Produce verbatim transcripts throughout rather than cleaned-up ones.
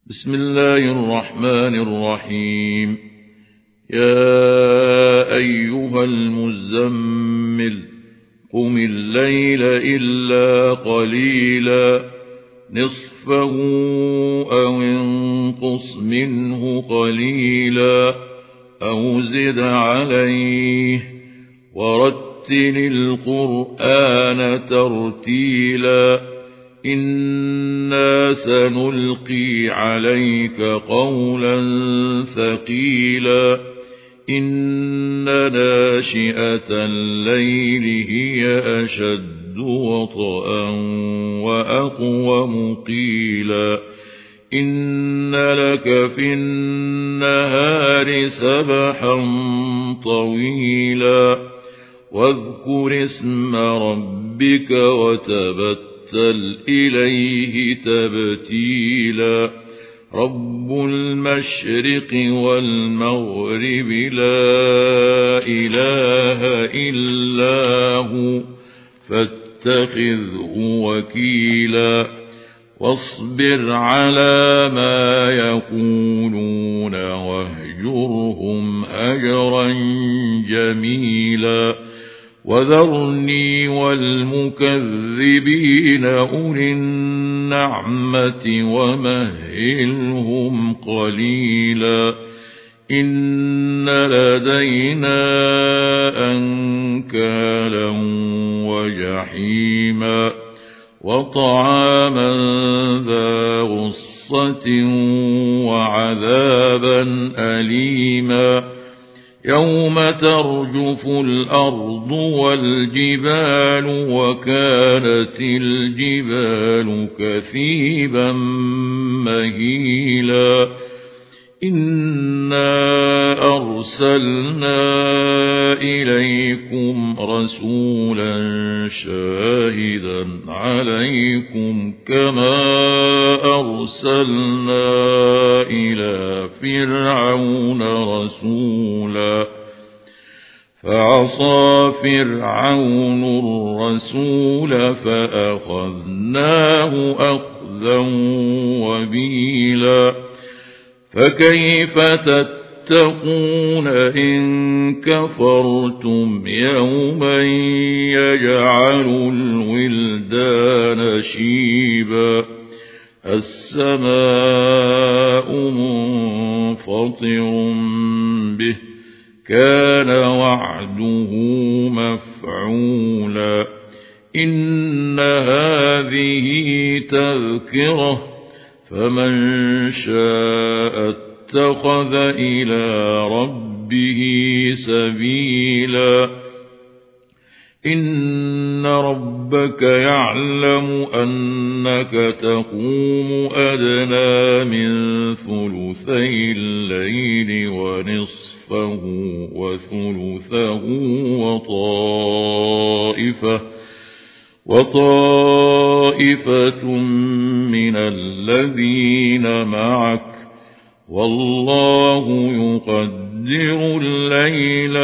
بسم الله الرحمن الرحيم. يا أيها المزمل قم الليل إلا قليلا نصفه أو انقص منه قليلا أو زد عليه ورتل القرآن ترتيلا إنا سنلقي عليك قولا ثقيلا إن ناشئة الليل هي أشد وطئا وأقوم قيلا إن لك في النهار سبحا طويلا واذكر اسم ربك وتبتل إليه تبتيلا رب المشرق والمغرب لا إله إلا هو فاتخذه وكيلا واصبر على ما يقولون واهجرهم هجرا جميلا وذرني والمكذبين أولي النعمة ومهلهم قليلا إن لدينا أنكالا وجحيما وطعاما ذا غصة وعذابا أليما يوم ترجف الأرض والجبال وكانت الجبال كثيبا مهيلا إنا أرسلنا إليكم رسولا شاهدا عليكم كما أرسلنا إلى فرعون رسولا فعصى فرعون الرسول فأخذناه أخذا وبيلا فكيف تتقون إن كفرتم يوما يجعل الولدان شيبا السماء منفطر به كان وعده مفعولا إن هذه تذكرة فمن شاء اتخذ إلى ربه سبيلا إن ربك يعلم أنك تقوم أدنى من ثلثي الليل ونصفه وثلثه وطائفة وطائفة من الذين معك والله يقدر الليل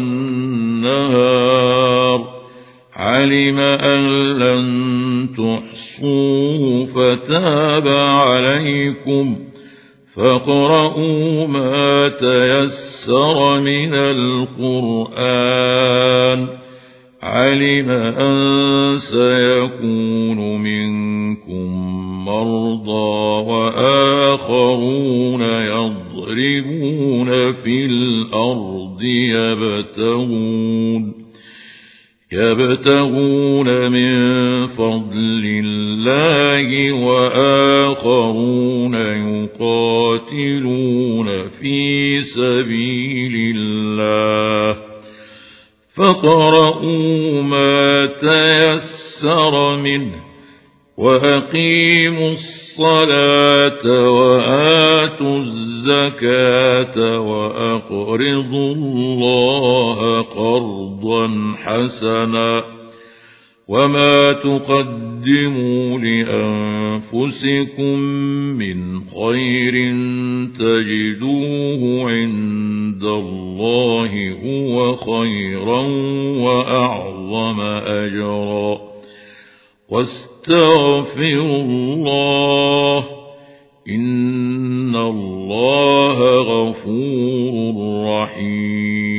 والنهار علم أن لن تحصوه فتاب عليكم فاقرؤوا ما تيسر من القرآن علم أن سيكون منكم مرضى وآخرون يضربون في الأرض يبتغون يبتغون من فضل الله وآخرون يقاتلون في سبيل الله فاقرؤوا ما تيسر منه وأقيموا الصلاة وآتوا الزكاة وأقرضوا الله قرضا حسنا وما تقدموا لأنفسكم من خير تجدوه عند الله هو خيرا وأعظم أجرا واستغفروا الله إن الله غفور رحيم